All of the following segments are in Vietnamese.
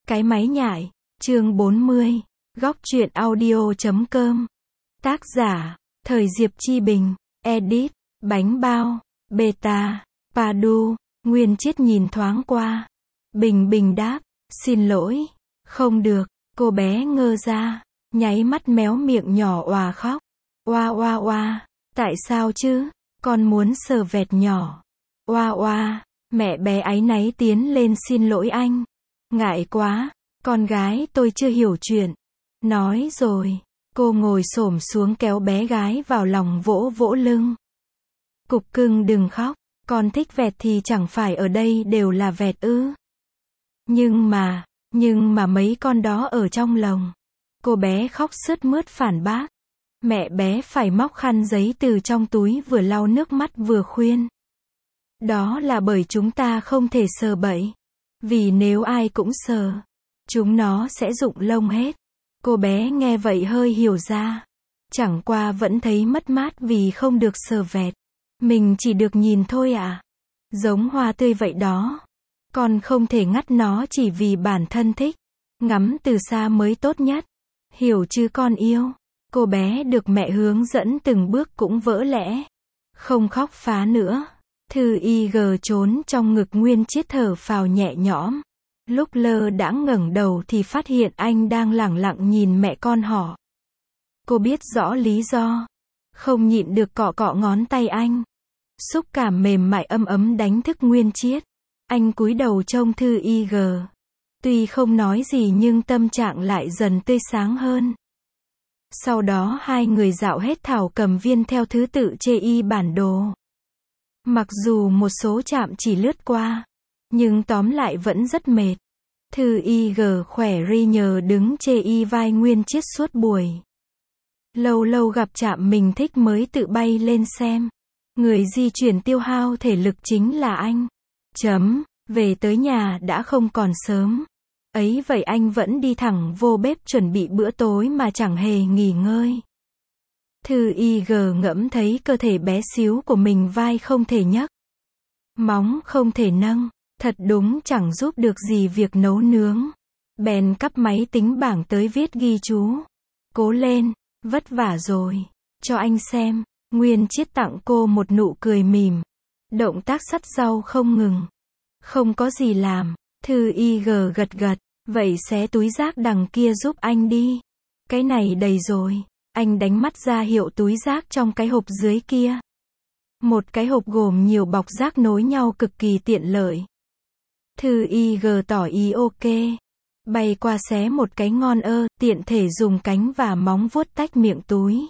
Cái máy nhại, chương 40, góc truyện audio.com. Tác giả, Thời Diệp Chi Bình, edit, Bánh Bao, Beta, Padu. Nguyên Chiết nhìn thoáng qua. Bình Bình đáp, xin lỗi, không được. Cô bé ngơ ra, nháy mắt méo miệng nhỏ òa khóc. Oa oa oa, tại sao chứ, con muốn sờ vẹt nhỏ. Oa oa, mẹ bé áy náy tiến lên xin lỗi anh. Ngại quá, con gái tôi chưa hiểu chuyện. Nói rồi, cô ngồi xổm xuống kéo bé gái vào lòng vỗ vỗ lưng. Cục cưng đừng khóc, con thích vẹt thì chẳng phải ở đây đều là vẹt ư. Nhưng mà mấy con đó ở trong lồng. Cô bé khóc sướt mướt phản bác. Mẹ bé phải móc khăn giấy từ trong túi vừa lau nước mắt vừa khuyên. Đó là bởi chúng ta không thể sờ bậy. Vì nếu ai cũng sờ, chúng nó sẽ rụng lông hết. Cô bé nghe vậy hơi hiểu ra. Chẳng qua vẫn thấy mất mát vì không được sờ vẹt. Mình chỉ được nhìn thôi à? Giống hoa tươi vậy đó. Con không thể ngắt nó chỉ vì bản thân thích. Ngắm từ xa mới tốt nhất. Hiểu chứ con yêu? Cô bé được mẹ hướng dẫn từng bước cũng vỡ lẽ. Không khóc phá nữa. Thư Y trốn trong ngực Nguyên Chiết thở phào nhẹ nhõm. Lúc lơ đãng ngẩng đầu thì phát hiện anh đang lẳng lặng nhìn mẹ con họ. Cô biết rõ lý do. Không nhịn được cọ cọ ngón tay anh. Xúc cảm mềm mại ấm ấm đánh thức Nguyên Chiết. Anh cúi đầu trông Thư Y. Tuy không nói gì nhưng tâm trạng lại dần tươi sáng hơn. Sau đó hai người dạo hết Thảo Cầm Viên theo thứ tự chê y bản đồ. Mặc dù một số trạm chỉ lướt qua, nhưng tóm lại vẫn rất mệt. Thư Y khỏe ri nhờ đứng chê y vai Nguyên Chiết suốt buổi. Lâu lâu gặp trạm mình thích mới tự bay lên xem. Người di chuyển tiêu hao thể lực chính là anh. Về tới nhà đã không còn sớm. Ấy vậy anh vẫn đi thẳng vô bếp chuẩn bị bữa tối mà chẳng hề nghỉ ngơi. Thư Y ngẫm thấy cơ thể bé xíu của mình vai không thể nhấc. Móng không thể nâng. Thật đúng chẳng giúp được gì việc nấu nướng. Bèn cắp máy tính bảng tới viết ghi chú. Cố lên, vất vả rồi. Cho anh xem. Nguyên Chiết tặng cô một nụ cười mỉm. Động tác sắt rau không ngừng. Không có gì làm. Thư Y gật gật. Vậy xé túi rác đằng kia giúp anh đi. Cái này đầy rồi. Anh đánh mắt ra hiệu túi rác trong cái hộp dưới kia. Một cái hộp gồm nhiều bọc rác nối nhau cực kỳ tiện lợi. Thư Y tỏ ý ok. Bay qua xé một cái ngon tiện thể dùng cánh và móng vuốt tách miệng túi.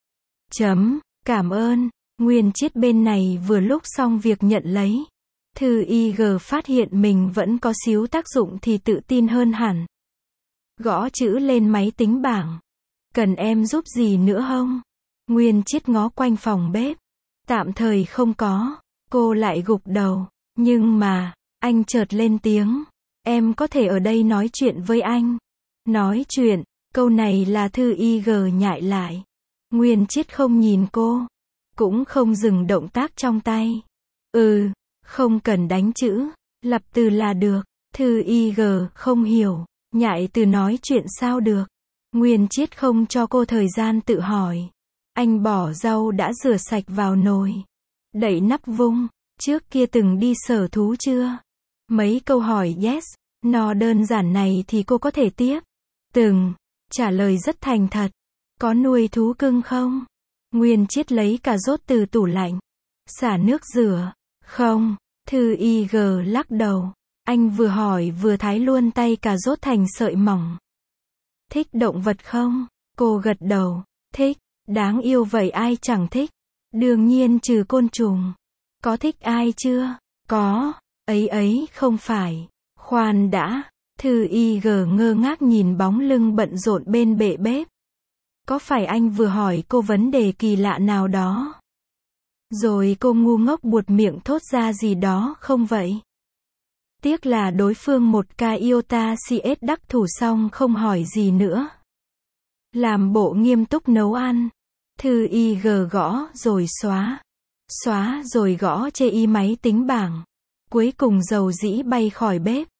Cảm ơn. Nguyên Chiết bên này vừa lúc xong việc nhận lấy. Thư Y phát hiện mình vẫn có xíu tác dụng thì tự tin hơn hẳn. Gõ chữ lên máy tính bảng. Cần em giúp gì nữa không? Nguyên Chiết ngó quanh phòng bếp. Tạm thời không có. Cô lại gục đầu. Nhưng mà, anh chợt lên tiếng. Em có thể ở đây nói chuyện với anh. Nói chuyện, câu này là Thư Y nhại lại. Nguyên Chiết không nhìn cô. Cũng không dừng động tác trong tay. Không cần đánh chữ. Lập từ là được. Thư Y không hiểu. Nhại từ nói chuyện sao được. Nguyên Chiết không cho cô thời gian tự hỏi. Anh bỏ rau đã rửa sạch vào nồi. Đậy nắp vung. Trước kia từng đi sở thú chưa? Mấy câu hỏi yes, no đơn giản này thì cô có thể tiếp. Từng. Trả lời rất thành thật. Có nuôi thú cưng không? Nguyên Chiết lấy cà rốt từ tủ lạnh. Xả nước rửa. Không. Thư Y lắc đầu. Anh vừa hỏi vừa thái luôn tay cà rốt thành sợi mỏng. Thích động vật không? Cô gật đầu. Thích. Đáng yêu vậy ai chẳng thích. Đương nhiên trừ côn trùng. Có thích ai chưa? Có. Ấy không phải. Khoan đã. Thư Y ngơ ngác nhìn bóng lưng bận rộn bên bệ bếp. Có phải anh vừa hỏi cô vấn đề kỳ lạ nào đó? Rồi cô ngu ngốc buột miệng thốt ra gì đó không vậy? Tiếc là đối phương một ca iota CS đắc thủ xong không hỏi gì nữa. Làm bộ nghiêm túc nấu ăn. Thư Y gõ rồi xóa. Xóa rồi gõ chê y máy tính bảng. Cuối cùng dầu dĩ bay khỏi bếp.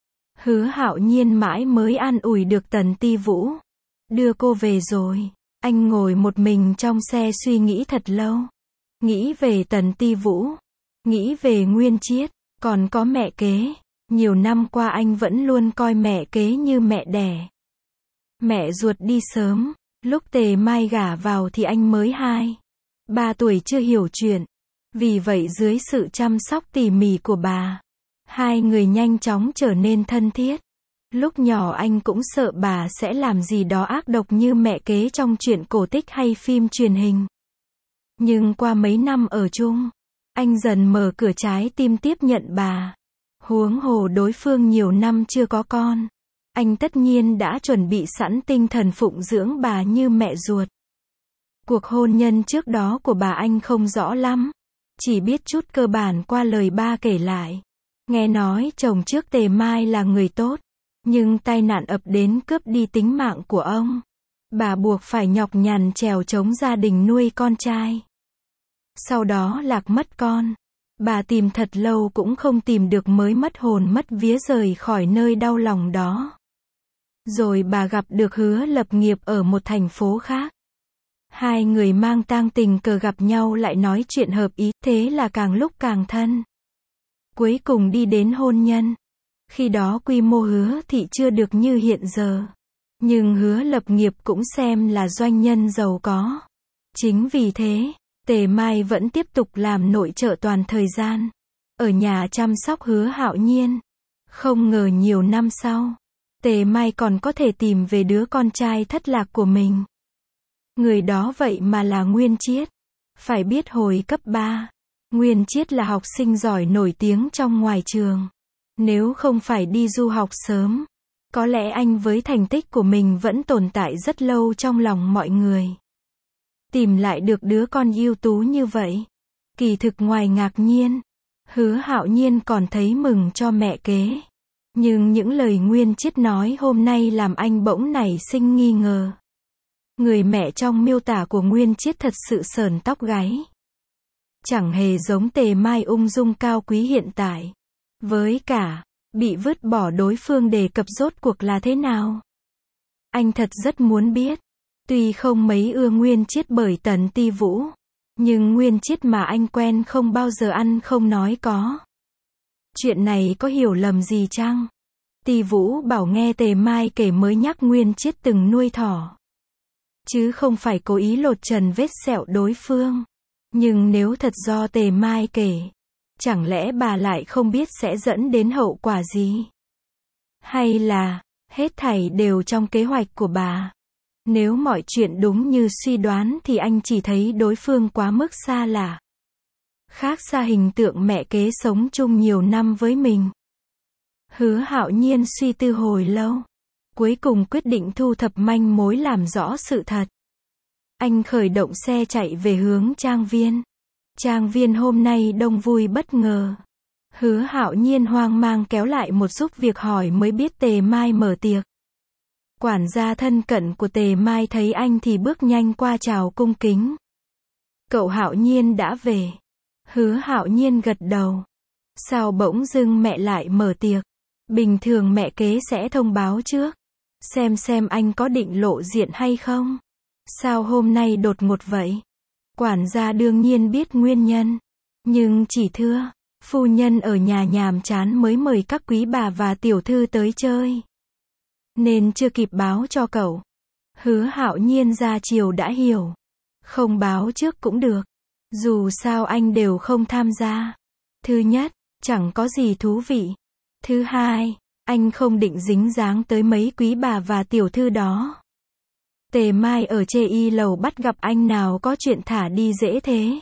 Hứa Hạo Nhiên mãi mới an ủi được Tần Ti Vũ. Đưa cô về rồi. Anh ngồi một mình trong xe suy nghĩ thật lâu. Nghĩ về Tần Ti Vũ. Nghĩ về Nguyên Chiết. Còn có mẹ kế. Nhiều năm qua anh vẫn luôn coi mẹ kế như mẹ đẻ. Mẹ ruột đi sớm. Lúc Tề Mai gả vào thì anh mới 2-3 tuổi chưa hiểu chuyện. Vì vậy dưới sự chăm sóc tỉ mỉ của bà, hai người nhanh chóng trở nên thân thiết. Lúc nhỏ anh cũng sợ bà sẽ làm gì đó ác độc như mẹ kế trong truyện cổ tích hay phim truyền hình. Nhưng qua mấy năm ở chung, anh dần mở cửa trái tim tiếp nhận bà. Huống hồ đối phương nhiều năm chưa có con. Anh tất nhiên đã chuẩn bị sẵn tinh thần phụng dưỡng bà như mẹ ruột. Cuộc hôn nhân trước đó của bà anh không rõ lắm. Chỉ biết chút cơ bản qua lời ba kể lại. Nghe nói chồng trước Tề Mai là người tốt. Nhưng tai nạn ập đến cướp đi tính mạng của ông. Bà buộc phải nhọc nhằn trèo chống gia đình nuôi con trai. Sau đó lạc mất con. Bà tìm thật lâu cũng không tìm được mới mất hồn mất vía rời khỏi nơi đau lòng đó. Rồi bà gặp được Hứa Lập Nghiệp ở một thành phố khác. Hai người mang tang tình cờ gặp nhau lại nói chuyện hợp ý, thế là càng lúc càng thân. Cuối cùng đi đến hôn nhân. Khi đó quy mô Hứa thị chưa được như hiện giờ. Nhưng Hứa Lập Nghiệp cũng xem là doanh nhân giàu có. Chính vì thế, Tề Mai vẫn tiếp tục làm nội trợ toàn thời gian. Ở nhà chăm sóc Hứa Hạo Nhiên. Không ngờ nhiều năm sau, Tề Mai còn có thể tìm về đứa con trai thất lạc của mình. Người đó vậy mà là Nguyên Chiết. Phải biết hồi cấp 3, Nguyên Chiết là học sinh giỏi nổi tiếng trong ngoài trường. Nếu không phải đi du học sớm, có lẽ anh với thành tích của mình vẫn tồn tại rất lâu trong lòng mọi người. Tìm lại được đứa con ưu tú như vậy. Kỳ thực ngoài ngạc nhiên, Hứa Hạo Nhiên còn thấy mừng cho mẹ kế. Nhưng những lời Nguyên Chiết nói hôm nay làm anh bỗng nảy sinh nghi ngờ. Người mẹ trong miêu tả của Nguyên Chiết thật sự sởn tóc gáy. Chẳng hề giống Tề Mai ung dung cao quý hiện tại. Với cả, bị vứt bỏ đối phương đề cập rốt cuộc là thế nào. Anh thật rất muốn biết. Tuy không mấy ưa Nguyên Chiết bởi Tần Ti Vũ. Nhưng Nguyên Chiết mà anh quen không bao giờ ăn không nói có. Chuyện này có hiểu lầm gì chăng? Ti Vũ bảo nghe Tề Mai kể mới nhắc Nguyên Chiết từng nuôi thỏ. Chứ không phải cố ý lột trần vết sẹo đối phương. Nhưng nếu thật do Tề Mai kể, chẳng lẽ bà lại không biết sẽ dẫn đến hậu quả gì? Hay là, hết thảy đều trong kế hoạch của bà? Nếu mọi chuyện đúng như suy đoán thì anh chỉ thấy đối phương quá mức xa lạ. Khác xa hình tượng mẹ kế sống chung nhiều năm với mình. Hứa Hạo Nhiên suy tư hồi lâu. Cuối cùng quyết định thu thập manh mối làm rõ sự thật. Anh khởi động xe chạy về hướng trang viên. Trang viên hôm nay đông vui bất ngờ. Hứa Hạo Nhiên hoang mang kéo lại một giúp việc hỏi mới biết Tề Mai mở tiệc. Quản gia thân cận của Tề Mai thấy anh thì bước nhanh qua chào cung kính. Cậu Hạo Nhiên đã về. Hứa Hạo Nhiên gật đầu. Sao bỗng dưng mẹ lại mở tiệc? Bình thường mẹ kế sẽ thông báo trước. Xem anh có định lộ diện hay không? Sao hôm nay đột ngột vậy? Quản gia đương nhiên biết nguyên nhân. Nhưng chỉ thưa, phu nhân ở nhà nhàm chán mới mời các quý bà và tiểu thư tới chơi. Nên chưa kịp báo cho cậu. Hứa Hạo Nhiên ra chiều đã hiểu. Không báo trước cũng được. Dù sao anh đều không tham gia. Thứ nhất, chẳng có gì thú vị. Thứ hai, anh không định dính dáng tới mấy quý bà và tiểu thư đó. Tề Mai ở chê y lầu bắt gặp anh nào có chuyện thả đi dễ thế.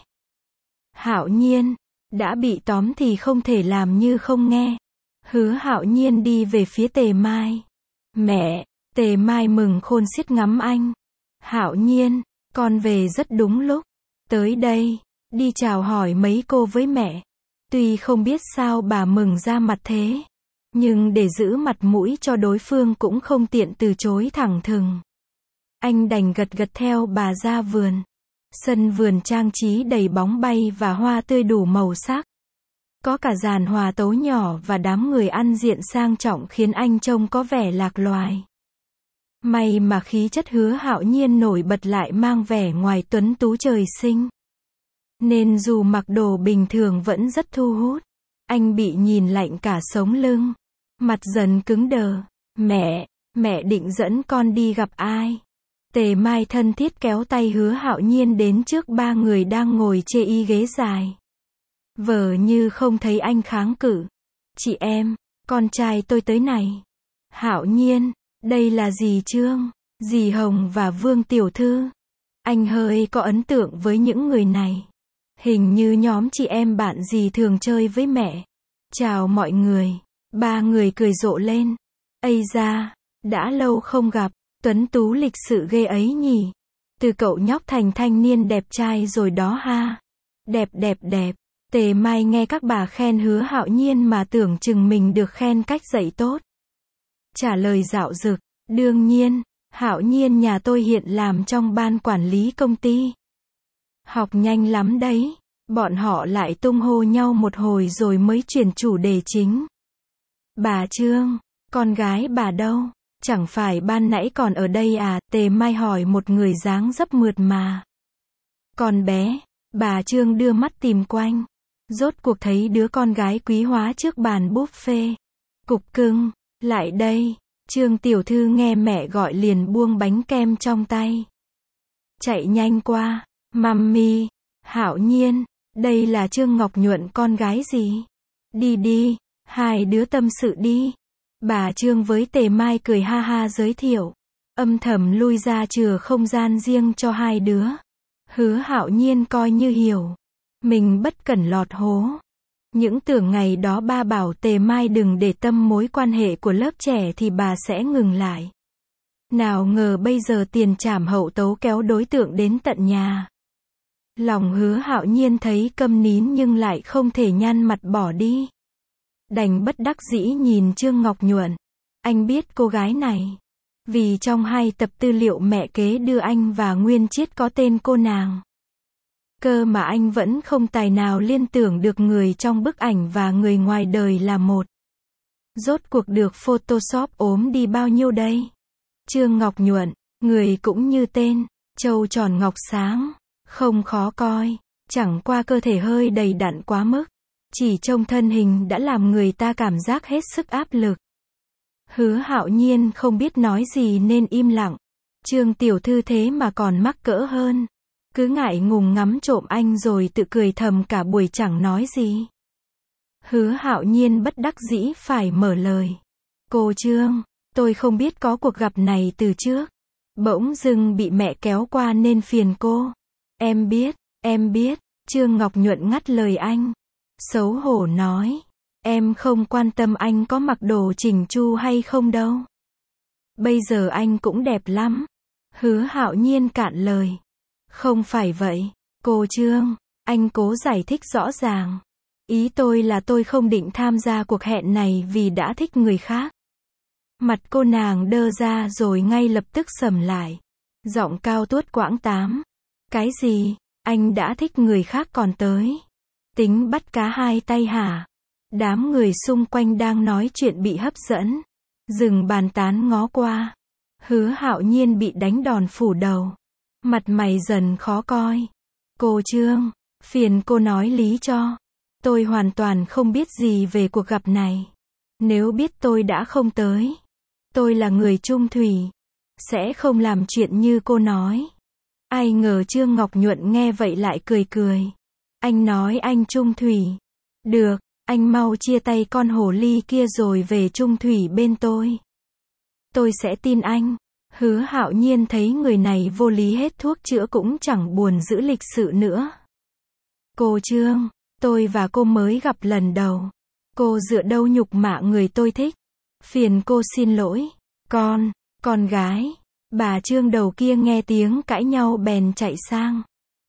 Hạo Nhiên, đã bị tóm thì không thể làm như không nghe. Hứa Hạo Nhiên đi về phía Tề Mai. Mẹ, Tề Mai mừng khôn xiết ngắm anh. Hạo Nhiên, con về rất đúng lúc. Tới đây, đi chào hỏi mấy cô với mẹ. Tuy không biết sao bà mừng ra mặt thế. Nhưng để giữ mặt mũi cho đối phương cũng không tiện từ chối thẳng thừng. Anh đành gật gật theo bà ra vườn. Sân vườn trang trí đầy bóng bay và hoa tươi đủ màu sắc. Có cả dàn hòa tấu nhỏ và đám người ăn diện sang trọng khiến anh trông có vẻ lạc loài. May mà khí chất Hứa Hạo Nhiên nổi bật lại mang vẻ ngoài tuấn tú trời sinh. Nên dù mặc đồ bình thường vẫn rất thu hút. Anh bị nhìn lạnh cả sống lưng. Mặt dần cứng đờ. Mẹ định dẫn con đi gặp ai? Tề Mai thân thiết kéo tay Hứa Hạo Nhiên đến trước ba người đang ngồi chê y ghế dài. Vờ như không thấy anh kháng cự. Chị em, con trai tôi tới này. Hạo Nhiên, đây là dì Trương, dì Hồng và Vương Tiểu Thư. Anh hơi có ấn tượng với những người này. Hình như nhóm chị em bạn dì thường chơi với mẹ. Chào mọi người. Ba người cười rộ lên. Ây da, đã lâu không gặp, tuấn tú lịch sự ghê ấy nhỉ. Từ cậu nhóc thành thanh niên đẹp trai rồi đó ha. Đẹp. Tề Mai nghe các bà khen Hứa Hạo Nhiên mà tưởng chừng mình được khen cách dạy tốt. Trả lời dạo dực, đương nhiên, Hạo Nhiên nhà tôi hiện làm trong ban quản lý công ty. Học nhanh lắm đấy. Bọn họ lại tung hô nhau một hồi rồi mới chuyển chủ đề chính. Bà Trương, con gái bà đâu? Chẳng phải ban nãy còn ở đây à? Tề Mai hỏi một người dáng dấp mượt mà. Con bé, bà Trương đưa mắt tìm quanh. Rốt cuộc thấy đứa con gái quý hóa trước bàn buffet. Cục cưng, lại đây. Trương tiểu thư nghe mẹ gọi liền buông bánh kem trong tay. Chạy nhanh qua. Mummy, Hạo Nhiên, đây là Trương Ngọc Nhuận con gái gì? Đi, hai đứa tâm sự đi. Bà Trương với Tề Mai cười ha ha giới thiệu. Âm thầm lui ra chừa không gian riêng cho hai đứa. Hứa Hạo Nhiên coi như hiểu. Mình bất cẩn lọt hố. Những tưởng ngày đó ba bảo Tề Mai đừng để tâm mối quan hệ của lớp trẻ thì bà sẽ ngừng lại. Nào ngờ bây giờ tiền trảm hậu tấu kéo đối tượng đến tận nhà. Lòng Hứa Hạo Nhiên thấy câm nín nhưng lại không thể nhăn mặt bỏ đi. Đành bất đắc dĩ nhìn Trương Ngọc Nhuận. Anh biết cô gái này. Vì trong 2 tập tư liệu mẹ kế đưa anh và Nguyên Chiết có tên cô nàng. Cơ mà anh vẫn không tài nào liên tưởng được người trong bức ảnh và người ngoài đời là một. Rốt cuộc được Photoshop ốm đi bao nhiêu đây? Trương Ngọc Nhuận, người cũng như tên, trâu tròn ngọc sáng, không khó coi, chẳng qua cơ thể hơi đầy đặn quá mức. Chỉ trông thân hình đã làm người ta cảm giác hết sức áp lực. Hứa Hạo Nhiên không biết nói gì nên im lặng. Trương tiểu thư thế mà còn mắc cỡ hơn. Cứ ngại ngùng ngắm trộm anh rồi tự cười thầm cả buổi chẳng nói gì. Hứa Hạo Nhiên bất đắc dĩ phải mở lời. Cô Trương, tôi không biết có cuộc gặp này từ trước. Bỗng dưng bị mẹ kéo qua nên phiền cô. Em biết, Trương Ngọc Nhuận ngắt lời anh. Xấu hổ nói. Em không quan tâm anh có mặc đồ chỉnh chu hay không đâu. Bây giờ anh cũng đẹp lắm. Hứa Hạo Nhiên cạn lời. Không phải vậy, cô Trương, anh cố giải thích rõ ràng. Ý tôi là tôi không định tham gia cuộc hẹn này vì đã thích người khác. Mặt cô nàng đơ ra rồi ngay lập tức sầm lại. Giọng cao tuốt quãng tám. Cái gì, anh đã thích người khác còn tới? Tính bắt cá hai tay hả? Đám người xung quanh đang nói chuyện bị hấp dẫn. Dừng bàn tán ngó qua. Hứa Hạo Nhiên bị đánh đòn phủ đầu. Mặt mày dần khó coi. Cô Trương, phiền cô nói lý cho. Tôi hoàn toàn không biết gì về cuộc gặp này. Nếu biết tôi đã không tới. Tôi là người trung thủy. Sẽ không làm chuyện như cô nói. Ai ngờ Trương Ngọc Nhuận nghe vậy lại cười cười. Anh nói anh trung thủy. Được, anh mau chia tay con hồ ly kia rồi về trung thủy bên tôi. Tôi sẽ tin anh. Hứa Hạo Nhiên thấy người này vô lý hết thuốc chữa cũng chẳng buồn giữ lịch sự nữa. Cô Trương, tôi và cô mới gặp lần đầu. Cô dựa đâu nhục mạ người tôi thích. Phiền cô xin lỗi. Con gái. Bà Trương đầu kia nghe tiếng cãi nhau bèn chạy sang.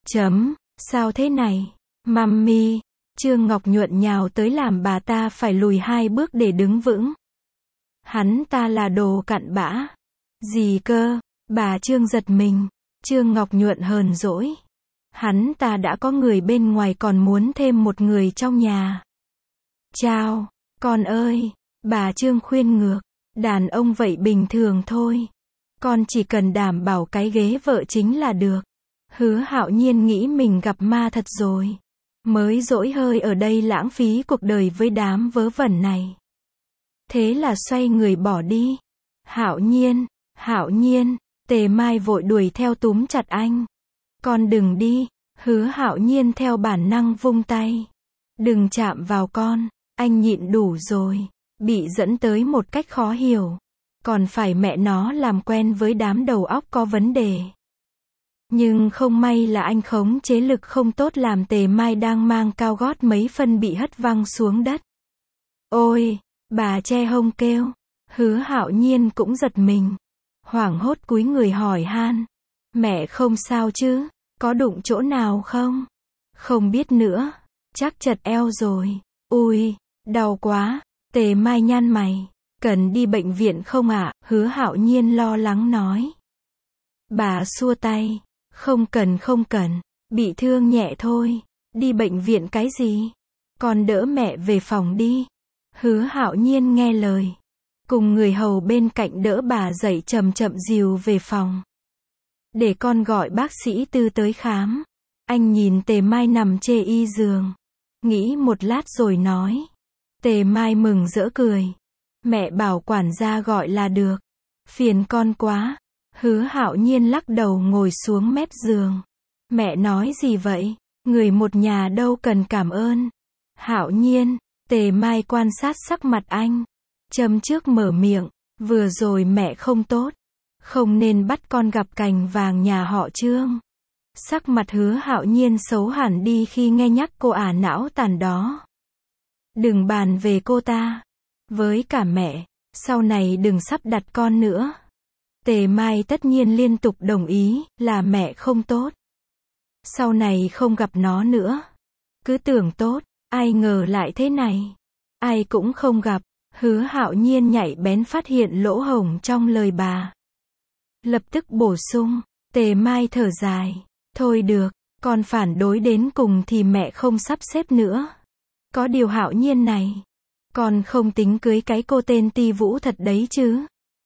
Sao thế này? Mummy. Trương Ngọc Nhuận nhào tới làm bà ta phải lùi 2 bước để đứng vững. Hắn ta là đồ cặn bã. Gì cơ? Bà Trương giật mình. Trương Ngọc Nhuận hờn dỗi. Hắn ta đã có người bên ngoài còn muốn thêm một người trong nhà. Chao, con ơi, bà Trương khuyên ngược, đàn ông vậy bình thường thôi. Con chỉ cần đảm bảo cái ghế vợ chính là được. Hứa Hạo Nhiên nghĩ mình gặp ma thật rồi. Mới dỗi hơi ở đây lãng phí cuộc đời với đám vớ vẩn này. Thế là xoay người bỏ đi. Hạo Nhiên, Tề Mai vội đuổi theo túm chặt anh. Con đừng đi, Hứa Hạo Nhiên theo bản năng vung tay. Đừng chạm vào con, anh nhịn đủ rồi. Bị dẫn tới một cách khó hiểu. Còn phải mẹ nó làm quen với đám đầu óc có vấn đề. Nhưng không may là anh khống chế lực không tốt làm Tề Mai đang mang cao gót mấy phân bị hất văng xuống đất. Ôi, bà che hông kêu. Hứa Hạo Nhiên cũng giật mình. Hoảng hốt cúi người hỏi han. Mẹ không sao chứ, có đụng chỗ nào không? Không biết nữa, chắc chật eo rồi. Ui, đau quá. Tề Mai nhăn mày. Cần đi bệnh viện không ạ? Hứa Hạo Nhiên lo lắng nói. Bà xua tay. Không cần, bị thương nhẹ thôi. Đi bệnh viện cái gì? Con đỡ mẹ về phòng đi. Hứa Hạo Nhiên nghe lời. Cùng người hầu bên cạnh đỡ bà dậy chậm chậm dìu về phòng. Để con gọi bác sĩ Tư tới khám. Anh nhìn Tề Mai nằm chê y giường. Nghĩ một lát rồi nói. Tề Mai mừng rỡ cười. Mẹ bảo quản gia gọi là được. Phiền con quá. Hứa Hạo Nhiên lắc đầu ngồi xuống mép giường. Mẹ nói gì vậy? Người một nhà đâu cần cảm ơn. Hạo Nhiên, Tề Mai quan sát sắc mặt anh. Châm trước mở miệng. Vừa rồi mẹ không tốt. Không nên bắt con gặp cành vàng nhà họ Trương. Sắc mặt Hứa Hạo Nhiên xấu hẳn đi khi nghe nhắc cô ả não tàn đó. Đừng bàn về cô ta. Với cả mẹ, sau này đừng sắp đặt con nữa. Tề Mai tất nhiên liên tục đồng ý, là mẹ không tốt. Sau này không gặp nó nữa. Cứ tưởng tốt, ai ngờ lại thế này. Ai cũng không gặp. Hứa Hạo Nhiên nhạy bén phát hiện lỗ hổng trong lời bà. Lập tức bổ sung. Tề Mai thở dài. Thôi được, con phản đối đến cùng thì mẹ không sắp xếp nữa. Có điều Hạo Nhiên này. Con không tính cưới cái cô tên Ti Vũ thật đấy chứ?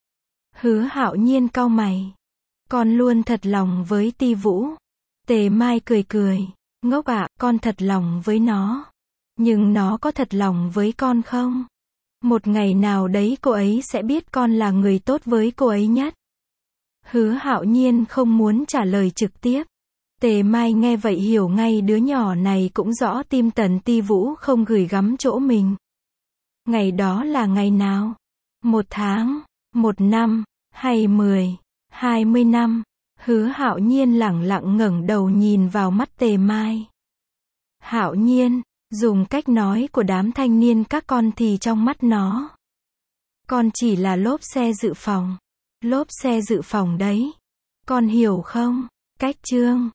Hứa Hạo Nhiên cau mày. Con luôn thật lòng với Ti Vũ. Tề Mai cười cười. Ngốc ạ, con thật lòng với nó. Nhưng nó có thật lòng với con không? Một ngày nào đấy cô ấy sẽ biết con là người tốt với cô ấy nhất. Hứa Hạo Nhiên không muốn trả lời trực tiếp. Tề Mai nghe vậy hiểu ngay đứa nhỏ này cũng rõ tim Tần Ti Vũ không gửi gắm chỗ mình. Ngày đó là ngày nào? 1 tháng, 1 năm, hay 10, 20 năm? Hứa Hạo Nhiên lẳng lặng ngẩng đầu nhìn vào mắt Tề Mai. Hạo Nhiên, dùng cách nói của đám thanh niên các con thì trong mắt nó. Con chỉ là lốp xe dự phòng. Lốp xe dự phòng đấy. Con hiểu không? Cách Trương.